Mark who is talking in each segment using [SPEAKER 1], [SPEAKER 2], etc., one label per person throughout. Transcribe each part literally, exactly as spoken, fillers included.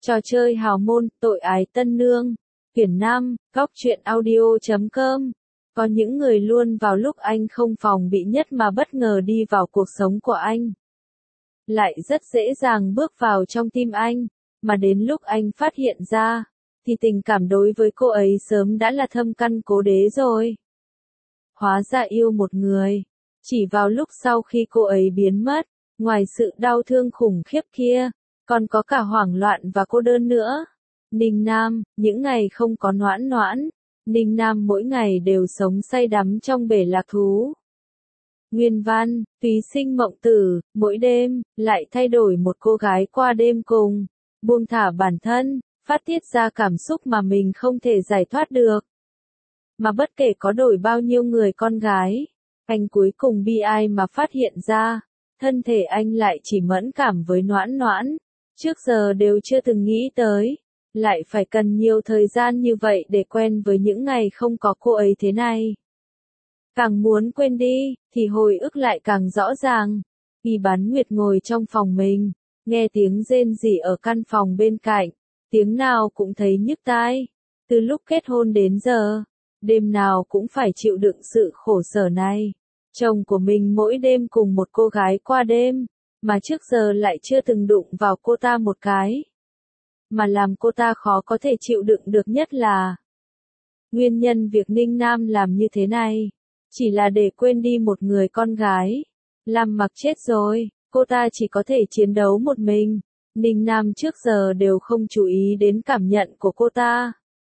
[SPEAKER 1] Trò chơi hào môn, tội ái tân nương. Quyển năm, góc truyện audio chấm com. Có những người luôn vào lúc anh không phòng bị nhất mà bất ngờ đi vào cuộc sống của anh. Lại rất dễ dàng bước vào trong tim anh, mà đến lúc anh phát hiện ra, thì tình cảm đối với cô ấy sớm đã là thâm căn cố đế rồi. Hóa ra yêu một người, chỉ vào lúc sau khi cô ấy biến mất, ngoài sự đau thương khủng khiếp kia, còn có cả hoảng loạn và cô đơn nữa. Ninh Nam, những ngày không có Noãn Noãn, Ninh Nam mỗi ngày đều sống say đắm trong bể lạc thú. Nguyên văn, Túy Sinh Mộng Tử, mỗi đêm, lại thay đổi một cô gái qua đêm cùng, buông thả bản thân, phát tiết ra cảm xúc mà mình không thể giải thoát được. Mà bất kể có đổi bao nhiêu người con gái, anh cuối cùng bi ai mà phát hiện ra, thân thể anh lại chỉ mẫn cảm với Noãn Noãn, trước giờ đều chưa từng nghĩ tới, lại phải cần nhiều thời gian như vậy để quen với những ngày không có cô ấy thế này. Càng muốn quên đi, thì hồi ức lại càng rõ ràng. Y Bán Nguyệt ngồi trong phòng mình, nghe tiếng rên rỉ ở căn phòng bên cạnh, tiếng nào cũng thấy nhức tai. Từ lúc kết hôn đến giờ, đêm nào cũng phải chịu đựng sự khổ sở này. Chồng của mình mỗi đêm cùng một cô gái qua đêm, mà trước giờ lại chưa từng đụng vào cô ta một cái. Mà làm cô ta khó có thể chịu đựng được nhất là nguyên nhân việc Ninh Nam làm như thế này, chỉ là để quên đi một người con gái. Làm mặc chết rồi, cô ta chỉ có thể chiến đấu một mình. Ninh Nam trước giờ đều không chú ý đến cảm nhận của cô ta.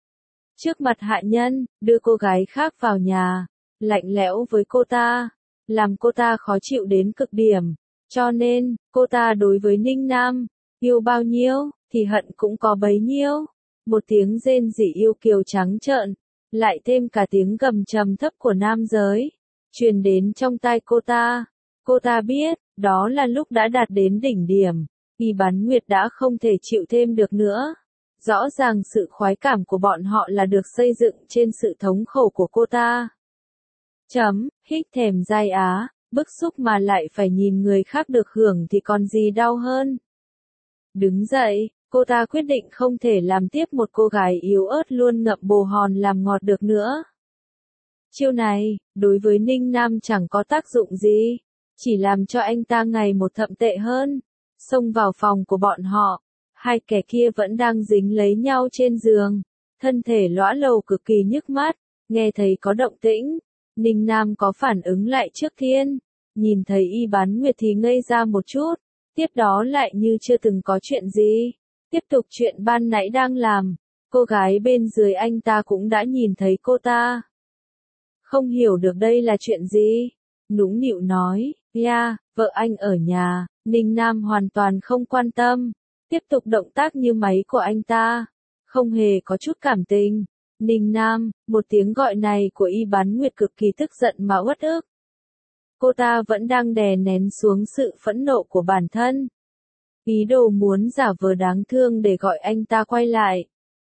[SPEAKER 1] Trước mặt hạ nhân, đưa cô gái khác vào nhà, lạnh lẽo với cô ta, làm cô ta khó chịu đến cực điểm. Cho nên, cô ta đối với Ninh Nam, yêu bao nhiêu, thì hận cũng có bấy nhiêu. Một tiếng rên rỉ yêu kiều trắng trợn, lại thêm cả tiếng gầm trầm thấp của nam giới, truyền đến trong tai cô ta. Cô ta biết, đó là lúc đã đạt đến đỉnh điểm, Y Bán Nguyệt đã không thể chịu thêm được nữa. Rõ ràng sự khoái cảm của bọn họ là được xây dựng trên sự thống khổ của cô ta. Chấm, hít thèm dai á, bức xúc mà lại phải nhìn người khác được hưởng thì còn gì đau hơn. Đứng dậy, cô ta quyết định không thể làm tiếp một cô gái yếu ớt luôn ngậm bồ hòn làm ngọt được nữa. Chiêu này, đối với Ninh Nam chẳng có tác dụng gì, chỉ làm cho anh ta ngày một thậm tệ hơn. Xông vào phòng của bọn họ, hai kẻ kia vẫn đang dính lấy nhau trên giường, thân thể lõa lồ cực kỳ nhức mắt. Nghe thấy có động tĩnh, Ninh Nam có phản ứng lại trước tiên, nhìn thấy Y Bán Nguyệt thì ngây ra một chút, tiếp đó lại như chưa từng có chuyện gì, tiếp tục chuyện ban nãy đang làm. Cô gái bên dưới anh ta cũng đã nhìn thấy cô ta. Không hiểu được đây là chuyện gì, nũng nịu nói, ya, vợ anh ở nhà. Ninh Nam hoàn toàn không quan tâm, tiếp tục động tác như máy của anh ta, không hề có chút cảm tình. Ninh Nam, một tiếng gọi này của Y Bán Nguyệt cực kỳ tức giận mà uất ức. Cô ta vẫn đang đè nén xuống sự phẫn nộ của bản thân, ý đồ muốn giả vờ đáng thương để gọi anh ta quay lại.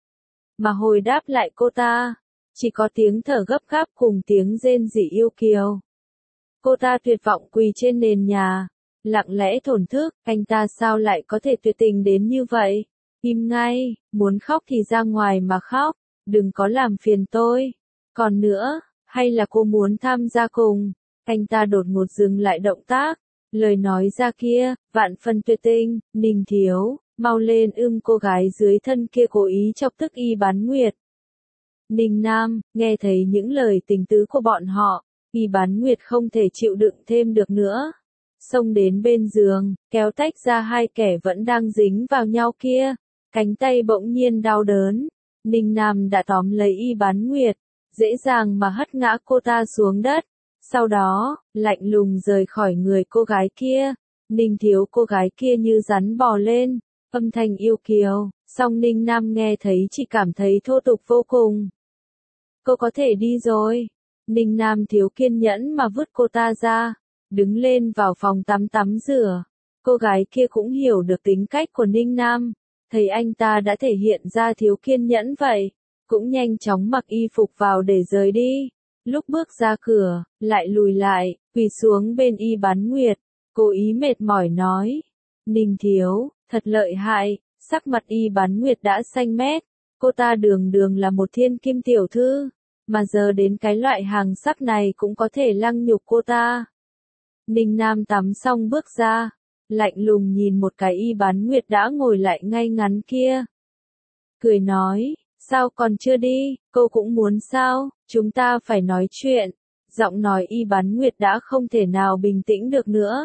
[SPEAKER 1] Mà hồi đáp lại cô ta, chỉ có tiếng thở gấp gáp cùng tiếng rên rỉ yêu kiều. Cô ta tuyệt vọng quỳ trên nền nhà, lặng lẽ thổn thức, anh ta sao lại có thể tuyệt tình đến như vậy? Im ngay, muốn khóc thì ra ngoài mà khóc, đừng có làm phiền tôi. Còn nữa, hay là cô muốn tham gia cùng? Anh ta đột ngột dừng lại động tác, lời nói ra kia, vạn phần tuyệt tình. Ninh thiếu, mau lên ưm, cô gái dưới thân kia cố ý chọc tức Y Bán Nguyệt. Ninh Nam, nghe thấy những lời tình tứ của bọn họ, Y Bán Nguyệt không thể chịu đựng thêm được nữa. Xông đến bên giường, kéo tách ra hai kẻ vẫn đang dính vào nhau kia, cánh tay bỗng nhiên đau đớn. Ninh Nam đã tóm lấy Y Bán Nguyệt, dễ dàng mà hất ngã cô ta xuống đất, sau đó, lạnh lùng rời khỏi người cô gái kia. Ninh thiếu, cô gái kia như rắn bò lên, âm thanh yêu kiều, song Ninh Nam nghe thấy chỉ cảm thấy thô tục vô cùng. Cô có thể đi rồi. Ninh Nam thiếu kiên nhẫn mà vứt cô ta ra, đứng lên vào phòng tắm tắm rửa. Cô gái kia cũng hiểu được tính cách của Ninh Nam, thấy anh ta đã thể hiện ra thiếu kiên nhẫn vậy, cũng nhanh chóng mặc y phục vào để rời đi. Lúc bước ra cửa, lại lùi lại, quỳ xuống bên Y Bán Nguyệt, cố ý mệt mỏi nói. Ninh thiếu, thật lợi hại, Sắc mặt Y Bán Nguyệt đã xanh mét, cô ta đường đường là một thiên kim tiểu thư, mà giờ đến cái loại hàng sắc này cũng có thể lăng nhục cô ta. Ninh Nam tắm xong bước ra, lạnh lùng nhìn một cái Y Bán Nguyệt đã ngồi lại ngay ngắn kia. Cười nói, sao còn chưa đi, cô cũng muốn sao, chúng ta phải nói chuyện. Giọng nói Y Bán Nguyệt đã không thể nào bình tĩnh được nữa.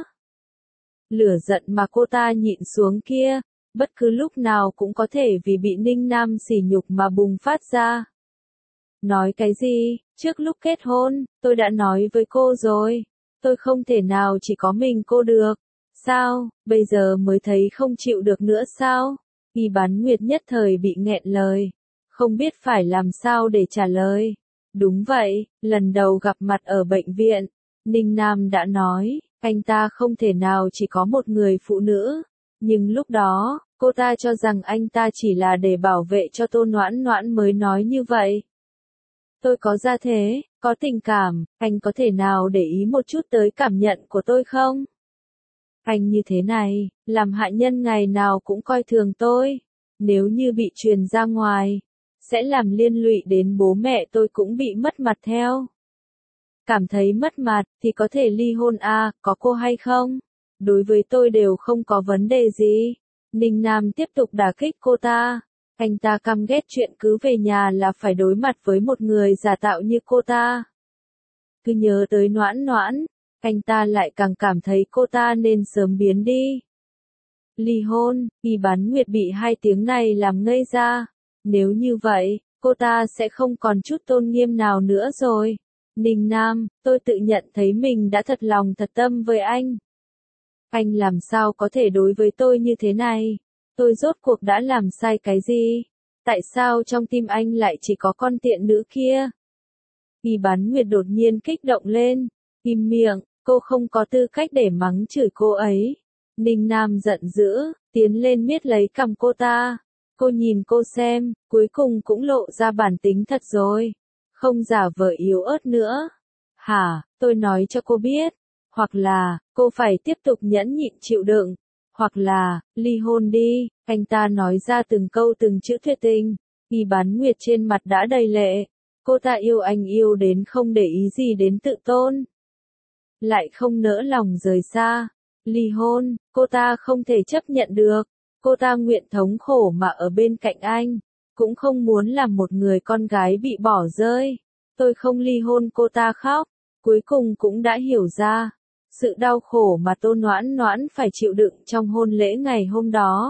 [SPEAKER 1] Lửa giận mà cô ta nhịn xuống kia, bất cứ lúc nào cũng có thể vì bị Ninh Nam sỉ nhục mà bùng phát ra. Nói cái gì, trước lúc kết hôn, tôi đã nói với cô rồi, tôi không thể nào chỉ có mình cô được. Sao, bây giờ mới thấy không chịu được nữa sao? Y Bán Nguyệt nhất thời bị nghẹn lời, không biết phải làm sao để trả lời. Đúng vậy, lần đầu gặp mặt ở bệnh viện, Ninh Nam đã nói, anh ta không thể nào chỉ có một người phụ nữ. Nhưng lúc đó, cô ta cho rằng anh ta chỉ là để bảo vệ cho Tô Noãn Noãn mới nói như vậy. Tôi có gia thế, có tình cảm, anh có thể nào để ý một chút tới cảm nhận của tôi không? Anh như thế này, làm hạ nhân ngày nào cũng coi thường tôi. Nếu như bị truyền ra ngoài, sẽ làm liên lụy đến bố mẹ tôi cũng bị mất mặt theo. Cảm thấy mất mặt thì có thể ly hôn à, có cô hay không? Đối với tôi đều không có vấn đề gì. Ninh Nam tiếp tục đả kích cô ta. Anh ta căm ghét chuyện cứ về nhà là phải đối mặt với một người giả tạo như cô ta. Cứ nhớ tới Noãn Noãn, anh ta lại càng cảm thấy cô ta nên sớm biến đi. Ly hôn, Y Bán Nguyệt bị hai tiếng này làm ngây ra. Nếu như vậy, cô ta sẽ không còn chút tôn nghiêm nào nữa rồi. Ninh Nam, tôi tự nhận thấy mình đã thật lòng thật tâm với anh. Anh làm sao có thể đối với tôi như thế này? Tôi rốt cuộc đã làm sai cái gì? Tại sao trong tim anh lại chỉ có con tiện nữ kia? Y Bán Nguyệt đột nhiên kích động lên. Im miệng, cô không có tư cách để mắng chửi cô ấy. Ninh Nam giận dữ, tiến lên miết lấy cằm cô ta. Cô nhìn cô xem, cuối cùng cũng lộ ra bản tính thật rồi. Không giả vờ yếu ớt nữa. Hả, tôi nói cho cô biết. Hoặc là, cô phải tiếp tục nhẫn nhịn chịu đựng. Hoặc là, ly hôn đi. Anh ta nói ra từng câu từng chữ tuyệt tình. Y Bán Nguyệt trên mặt đã đầy lệ. Cô ta yêu anh yêu đến không để ý gì đến tự tôn. Lại không nỡ lòng rời xa. Ly hôn, cô ta không thể chấp nhận được. Cô ta nguyện thống khổ mà ở bên cạnh anh. Cũng không muốn làm một người con gái bị bỏ rơi. Tôi không ly hôn, cô ta khóc. Cuối cùng cũng đã hiểu ra. Sự đau khổ mà Tô Noãn Noãn phải chịu đựng trong hôn lễ ngày hôm đó.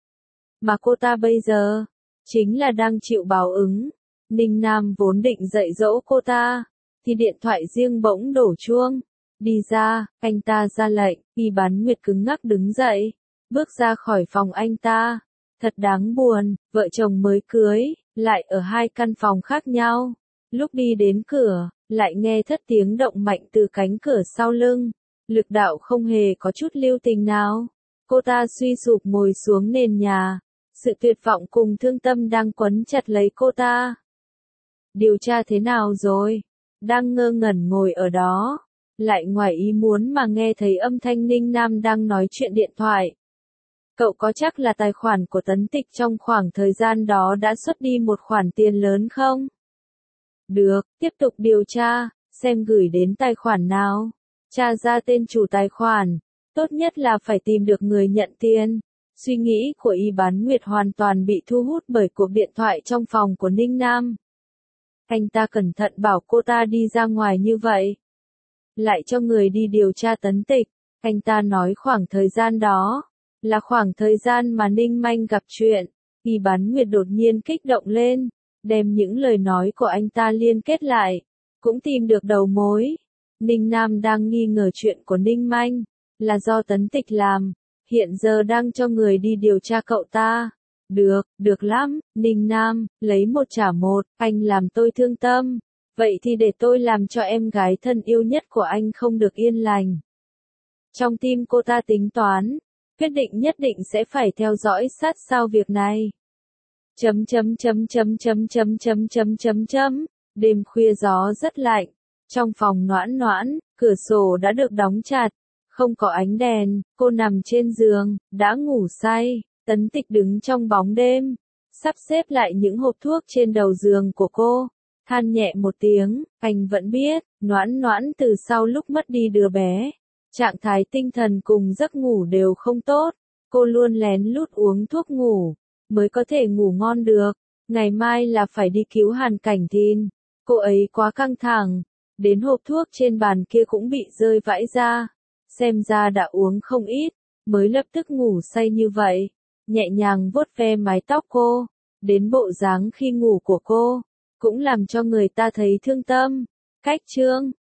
[SPEAKER 1] Mà cô ta bây giờ, chính là đang chịu báo ứng. Ninh Nam vốn định dạy dỗ cô ta, thì điện thoại riêng bỗng đổ chuông. Đi ra, anh ta ra lệnh, Y Bán Nguyệt cứng ngắc đứng dậy, bước ra khỏi phòng anh ta. Thật đáng buồn, vợ chồng mới cưới, lại ở hai căn phòng khác nhau. Lúc đi đến cửa, lại nghe thất tiếng động mạnh từ cánh cửa sau lưng. Lực đạo không hề có chút lưu tình nào. Cô ta suy sụp ngồi xuống nền nhà. Sự tuyệt vọng cùng thương tâm đang quấn chặt lấy cô ta. Điều tra thế nào rồi? Đang ngơ ngẩn ngồi ở đó. Lại ngoài ý muốn mà nghe thấy âm thanh Ninh Nam đang nói chuyện điện thoại. Cậu có chắc là tài khoản của Tấn Tịch trong khoảng thời gian đó đã xuất đi một khoản tiền lớn không? Được, tiếp tục điều tra, xem gửi đến tài khoản nào. Tra ra tên chủ tài khoản. Tốt nhất là phải tìm được người nhận tiền. Suy nghĩ của Y Bán Nguyệt hoàn toàn bị thu hút bởi cuộc điện thoại trong phòng của Ninh Nam. Anh ta cẩn thận bảo cô ta đi ra ngoài như vậy. Lại cho người đi điều tra Tấn Tịch. Anh ta nói khoảng thời gian đó là khoảng thời gian mà Ninh Manh gặp chuyện. Y Bán Nguyệt đột nhiên kích động lên, đem những lời nói của anh ta liên kết lại, cũng tìm được đầu mối. Ninh Nam đang nghi ngờ chuyện của Ninh Manh là do Tấn Tịch làm, hiện giờ đang cho người đi điều tra cậu ta. Được, được lắm, Ninh Nam, lấy một trả một, anh làm tôi thương tâm. Vậy thì để tôi làm cho em gái thân yêu nhất của anh không được yên lành. Trong tim cô ta tính toán, quyết định nhất định sẽ phải theo dõi sát sao việc này. Chấm chấm chấm chấm chấm chấm chấm chấm chấm chấm. Đêm khuya gió rất lạnh. Trong phòng Noãn Noãn, cửa sổ đã được đóng chặt, không có ánh đèn, cô nằm trên giường, đã ngủ say. Tấn Tịch đứng trong bóng đêm, sắp xếp lại những hộp thuốc trên đầu giường của cô, than nhẹ một tiếng, anh vẫn biết, Noãn Noãn từ sau lúc mất đi đứa bé, trạng thái tinh thần cùng giấc ngủ đều không tốt, cô luôn lén lút uống thuốc ngủ, mới có thể ngủ ngon được, ngày mai là phải đi cứu Hàn Cảnh Thìn, cô ấy quá căng thẳng, đến hộp thuốc trên bàn kia cũng bị rơi vãi ra, xem ra đã uống không ít, mới lập tức ngủ say như vậy, nhẹ nhàng vuốt ve mái tóc cô, đến bộ dáng khi ngủ của cô, cũng làm cho người ta thấy thương tâm. Cách chương